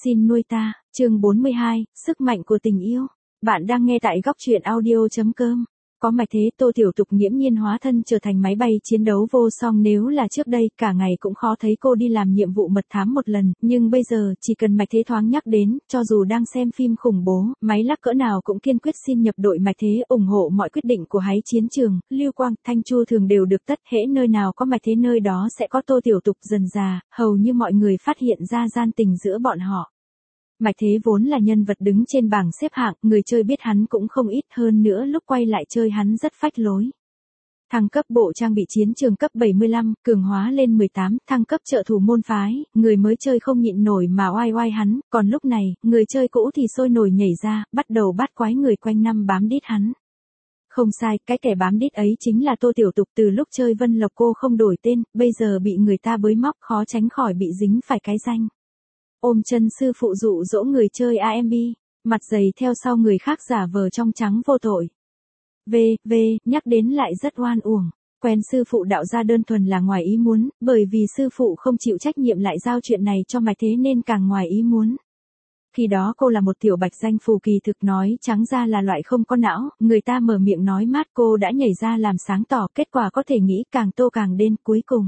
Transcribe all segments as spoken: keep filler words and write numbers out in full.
Xin nuôi ta, chương bốn mươi hai, sức mạnh của tình yêu. Bạn đang nghe tại góc truyện audio.com. Có mạch thế Tô Tiểu Tục nghiễm nhiên hóa thân trở thành máy bay chiến đấu vô song, nếu là trước đây cả ngày cũng khó thấy cô đi làm nhiệm vụ mật thám một lần, nhưng bây giờ chỉ cần mạch thế thoáng nhắc đến, cho dù đang xem phim khủng bố, máy lắc cỡ nào cũng kiên quyết xin nhập đội mạch thế, ủng hộ mọi quyết định của hái chiến trường. Lưu Quang, Thanh Chu thường đều được tất, hễ nơi nào có mạch thế nơi đó sẽ có Tô Tiểu Tục. Dần dà, hầu như mọi người phát hiện ra gian tình giữa bọn họ. Mạch thế vốn là nhân vật đứng trên bảng xếp hạng, người chơi biết hắn cũng không ít, hơn nữa lúc quay lại chơi hắn rất phách lối. Thăng cấp bộ trang bị chiến trường cấp bảy mươi lăm, cường hóa lên mười tám, thăng cấp trợ thủ môn phái, người mới chơi không nhịn nổi mà oai oai hắn, còn lúc này, người chơi cũ thì sôi nổi nhảy ra, bắt đầu bắt quái người quanh năm bám đít hắn. Không sai, cái kẻ bám đít ấy chính là Tô Tiểu Tục. Từ lúc chơi Vân Lộc cô không đổi tên, bây giờ bị người ta bới móc, khó tránh khỏi bị dính phải cái danh ôm chân sư phụ dụ dỗ người chơi a em bê, mặt dày theo sau người khác giả vờ trong trắng vô tội. V, V, nhắc đến lại rất oan uổng. Quen sư phụ đạo gia đơn thuần là ngoài ý muốn, bởi vì sư phụ không chịu trách nhiệm lại giao chuyện này cho mạch thế nên càng ngoài ý muốn. Khi đó cô là một tiểu bạch danh phù, kỳ thực nói trắng ra là loại không có não, người ta mở miệng nói mát cô đã nhảy ra làm sáng tỏ, kết quả có thể nghĩ càng tô càng đen, cuối cùng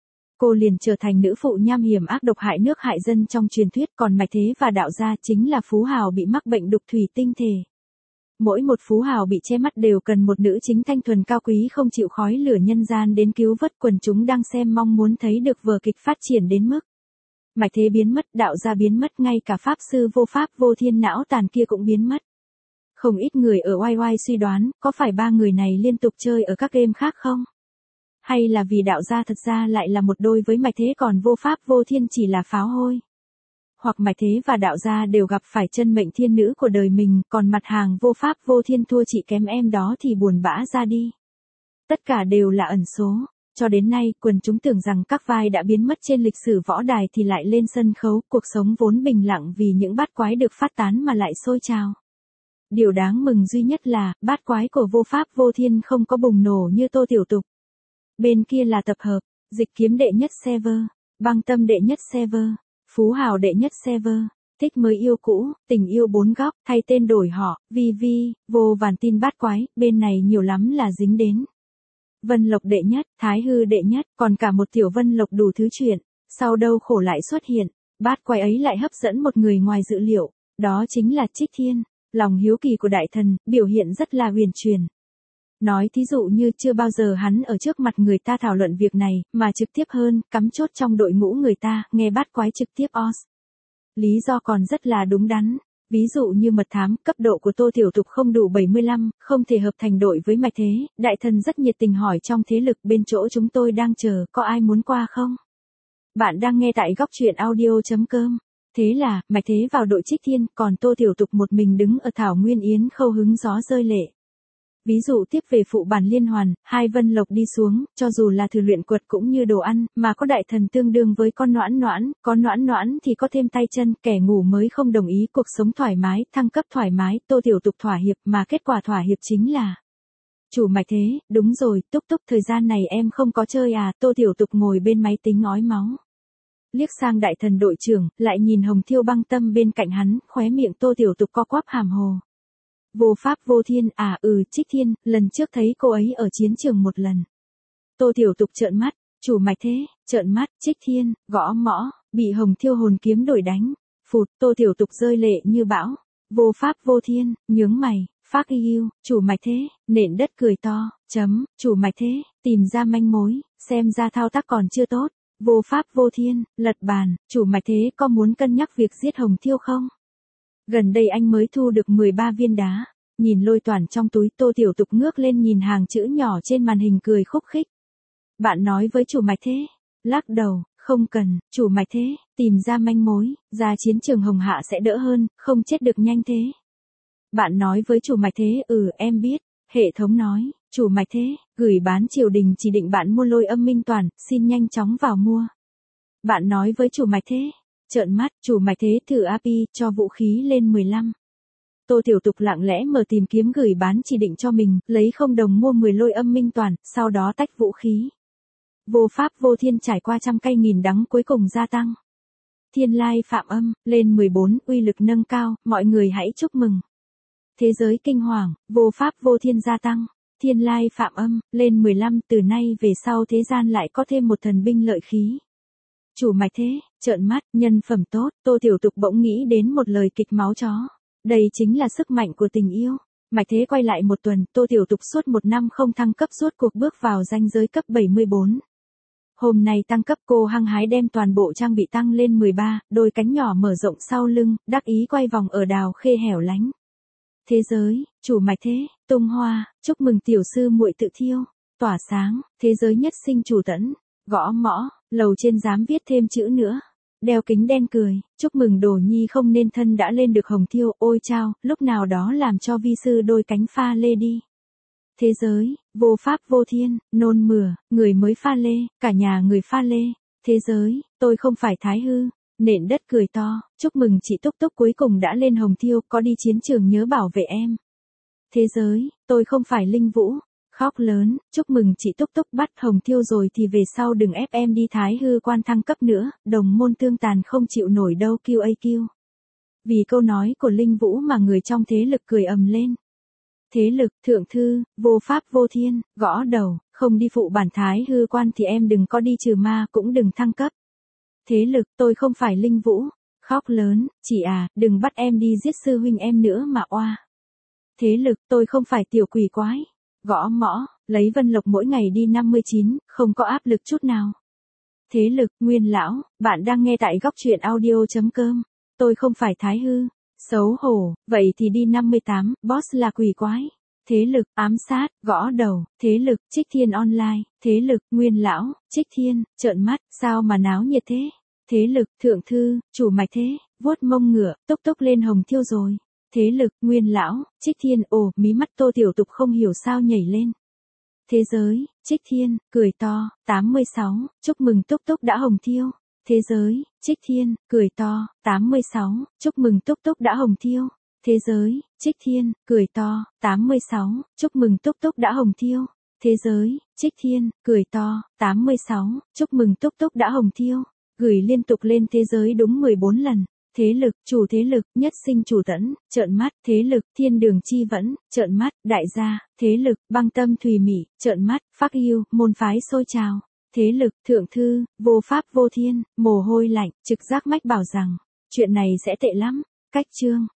cô liền trở thành nữ phụ nham hiểm ác độc hại nước hại dân trong truyền thuyết, còn mạch thế và đạo gia chính là phú hào bị mắc bệnh đục thủy tinh thể. Mỗi một phú hào bị che mắt đều cần một nữ chính thanh thuần cao quý không chịu khói lửa nhân gian đến cứu vớt. Quần chúng đang xem mong muốn thấy được vở kịch phát triển đến mức mạch thế biến mất, đạo gia biến mất, ngay cả pháp sư vô pháp vô thiên não tàn kia cũng biến mất. Không ít người ở oai oai suy đoán, có phải ba người này liên tục chơi ở các game khác không? Hay là vì đạo gia thật ra lại là một đôi với mạch thế, còn vô pháp vô thiên chỉ là pháo hôi? Hoặc mạch thế và đạo gia đều gặp phải chân mệnh thiên nữ của đời mình, còn mặt hàng vô pháp vô thiên thua chị kém em đó thì buồn bã ra đi. Tất cả đều là ẩn số. Cho đến nay, quần chúng tưởng rằng các vai đã biến mất trên lịch sử võ đài thì lại lên sân khấu, cuộc sống vốn bình lặng vì những bát quái được phát tán mà lại sôi trào. Điều đáng mừng duy nhất là, bát quái của vô pháp vô thiên không có bùng nổ như Tô Tiểu Tục. Bên kia là tập hợp, dịch kiếm đệ nhất server, băng tâm đệ nhất server, phú hào đệ nhất server, thích mới yêu cũ, tình yêu bốn góc, thay tên đổi họ, vi vi, vô vàn tin bát quái, bên này nhiều lắm là dính đến. Vân Lộc đệ nhất, Thái Hư đệ nhất, còn cả một tiểu Vân Lộc đủ thứ chuyện, sau đâu khổ lại xuất hiện, bát quái ấy lại hấp dẫn một người ngoài dự liệu, đó chính là Trích Thiên. Lòng hiếu kỳ của đại thần, biểu hiện rất là huyền truyền. Nói thí dụ như chưa bao giờ hắn ở trước mặt người ta thảo luận việc này, mà trực tiếp hơn, cắm chốt trong đội ngũ người ta, nghe bát quái trực tiếp os. Lý do còn rất là đúng đắn. Ví dụ như mật thám, cấp độ của Tô Tiểu Tục không đủ bảy mươi lăm, không thể hợp thành đội với mạch thế, đại thần rất nhiệt tình hỏi trong thế lực bên chỗ chúng tôi đang chờ, có ai muốn qua không? Bạn đang nghe tại góc truyện audio.com. Thế là, mạch thế vào đội Trích Thiên, còn Tô Tiểu Tục một mình đứng ở Thảo Nguyên Yến khâu hứng gió rơi lệ. Ví dụ tiếp về phụ bản liên hoàn, hai Vân Lộc đi xuống, cho dù là thử luyện quật cũng như đồ ăn, mà có đại thần tương đương với con noãn noãn, có noãn noãn thì có thêm tay chân, kẻ ngủ mới không đồng ý, cuộc sống thoải mái, thăng cấp thoải mái, Tô Tiểu Tục thỏa hiệp, mà kết quả thỏa hiệp chính là chủ mạch thế, đúng rồi, Túc Túc thời gian này em không có chơi à, Tô Tiểu Tục ngồi bên máy tính ói máu. Liếc sang đại thần đội trưởng, lại nhìn Hồng Thiêu băng tâm bên cạnh hắn, khóe miệng Tô Tiểu Tục co quắp hàm hồ. Vô pháp vô thiên, à ừ, Trích Thiên, lần trước thấy cô ấy ở chiến trường một lần. Tô Tiểu Tục trợn mắt, chủ mạch thế, trợn mắt, Trích Thiên, gõ mõ, bị Hồng Thiêu hồn kiếm đổi đánh. Phụt, Tô Tiểu Tục rơi lệ như bão. Vô pháp vô thiên, nhướng mày, phác yêu, chủ mạch thế, nện đất cười to, chấm, chủ mạch thế, tìm ra manh mối, xem ra thao tác còn chưa tốt. Vô pháp vô thiên, lật bàn, chủ mạch thế có muốn cân nhắc việc giết Hồng Thiêu không? Gần đây anh mới thu được mười ba viên đá. Nhìn lôi toàn trong túi, Tô Tiểu Tục ngước lên nhìn hàng chữ nhỏ trên màn hình cười khúc khích. Bạn nói với chủ mạch thế. Lắc đầu, không cần, chủ mạch thế, tìm ra manh mối, ra chiến trường Hồng Hạ sẽ đỡ hơn, không chết được nhanh thế. Bạn nói với chủ mạch thế, ừ em biết. Hệ thống nói, chủ mạch thế, gửi bán triều đình chỉ định bạn mua lôi âm minh toàn, xin nhanh chóng vào mua. Bạn nói với chủ mạch thế. Trợn mắt, chủ mạch thế thử a pê i, cho vũ khí lên mười lăm. Tô Tiểu Tục lặng lẽ mở tìm kiếm gửi bán chỉ định cho mình, lấy không đồng mua mười lôi âm minh toàn, sau đó tách vũ khí. Vô pháp vô thiên trải qua trăm cây nghìn đắng cuối cùng gia tăng. thiên lai phạm âm, lên mười bốn, uy lực nâng cao, mọi người hãy chúc mừng. Thế giới kinh hoàng, vô pháp vô thiên gia tăng, thiên lai phạm âm, lên mười lăm, từ nay về sau thế gian lại có thêm một thần binh lợi khí. Chủ mạch thế, trợn mắt, nhân phẩm tốt, Tô Tiểu Tục bỗng nghĩ đến một lời kịch máu chó. Đây chính là sức mạnh của tình yêu. Mạch thế quay lại một tuần, Tô Tiểu Tục suốt một năm không thăng cấp rốt cuộc bước vào ranh giới cấp bảy mươi bốn. Hôm nay tăng cấp cô hăng hái đem toàn bộ trang bị tăng lên mười ba, đôi cánh nhỏ mở rộng sau lưng, đắc ý quay vòng ở đào khê hẻo lánh. Thế giới, chủ mạch thế, tung hoa, chúc mừng tiểu sư muội tự thiêu, tỏa sáng, thế giới nhất sinh chủ tẫn, gõ mõ, lầu trên dám viết thêm chữ nữa. Đeo kính đen cười, chúc mừng đồ nhi không nên thân đã lên được hồng thiêu, ôi chao, lúc nào đó làm cho vi sư đôi cánh pha lê đi. Thế giới, vô pháp vô thiên, nôn mửa, người mới pha lê, cả nhà người pha lê. Thế giới, tôi không phải thái hư, nện đất cười to, chúc mừng chị Túc Túc cuối cùng đã lên hồng thiêu, có đi chiến trường nhớ bảo vệ em. Thế giới, tôi không phải linh vũ, khóc lớn, chúc mừng chị Túc Túc bắt hồng thiêu rồi thì về sau đừng ép em đi thái hư quan thăng cấp nữa, đồng môn tương tàn không chịu nổi đâu kiu a kiu. Vì câu nói của linh vũ mà người trong thế lực cười ầm lên. Thế lực, thượng thư, vô pháp vô thiên, gõ đầu, không đi phụ bản thái hư quan thì em đừng có đi trừ ma cũng đừng thăng cấp. Thế lực, tôi không phải linh vũ, khóc lớn, chị à, đừng bắt em đi giết sư huynh em nữa mà oa. Thế lực, tôi không phải tiểu quỷ quái, gõ mõ, lấy Vân Lộc mỗi ngày đi năm mươi chín, không có áp lực chút nào. Thế lực, Nguyên lão, bạn đang nghe tại góc truyện audio chấm com, tôi không phải thái hư. Xấu hổ, vậy thì đi năm mươi tám, boss là quỷ quái. Thế lực, ám sát, gõ đầu, thế lực, Trích Thiên online, thế lực, Nguyên lão, Trích Thiên, trợn mắt, sao mà náo nhiệt thế? Thế lực, thượng thư, chủ mạch thế, vuốt mông ngựa, Túc Túc lên hồng thiêu rồi. Thế lực, Nguyên lão, Trích Thiên, ồ, mí mắt Tô Tiểu Tục không hiểu sao nhảy lên. Thế giới, Trích Thiên, cười to, tám mươi sáu, chúc mừng Túc Túc đã hồng thiêu. Thế giới, Trích Thiên, cười to, tám mươi sáu, chúc mừng Túc Túc đã hồng thiêu. Thế giới, Trích Thiên, cười to, tám mươi sáu, chúc mừng Túc Túc đã hồng thiêu. Thế giới, Trích Thiên, cười to, tám mươi sáu, chúc mừng Túc Túc đã hồng thiêu. Gửi liên tục lên thế giới đúng mười bốn lần. Thế lực, chủ thế lực, nhất sinh chủ tẫn, trợn mắt, thế lực, thiên đường chi vẫn, trợn mắt, đại gia, thế lực, băng tâm thùy mị, trợn mắt, phác yêu, môn phái sôi trào. Thế lực, thượng thư, vô pháp vô thiên, mồ hôi lạnh, trực giác mách bảo rằng, chuyện này sẽ tệ lắm. Cách chương.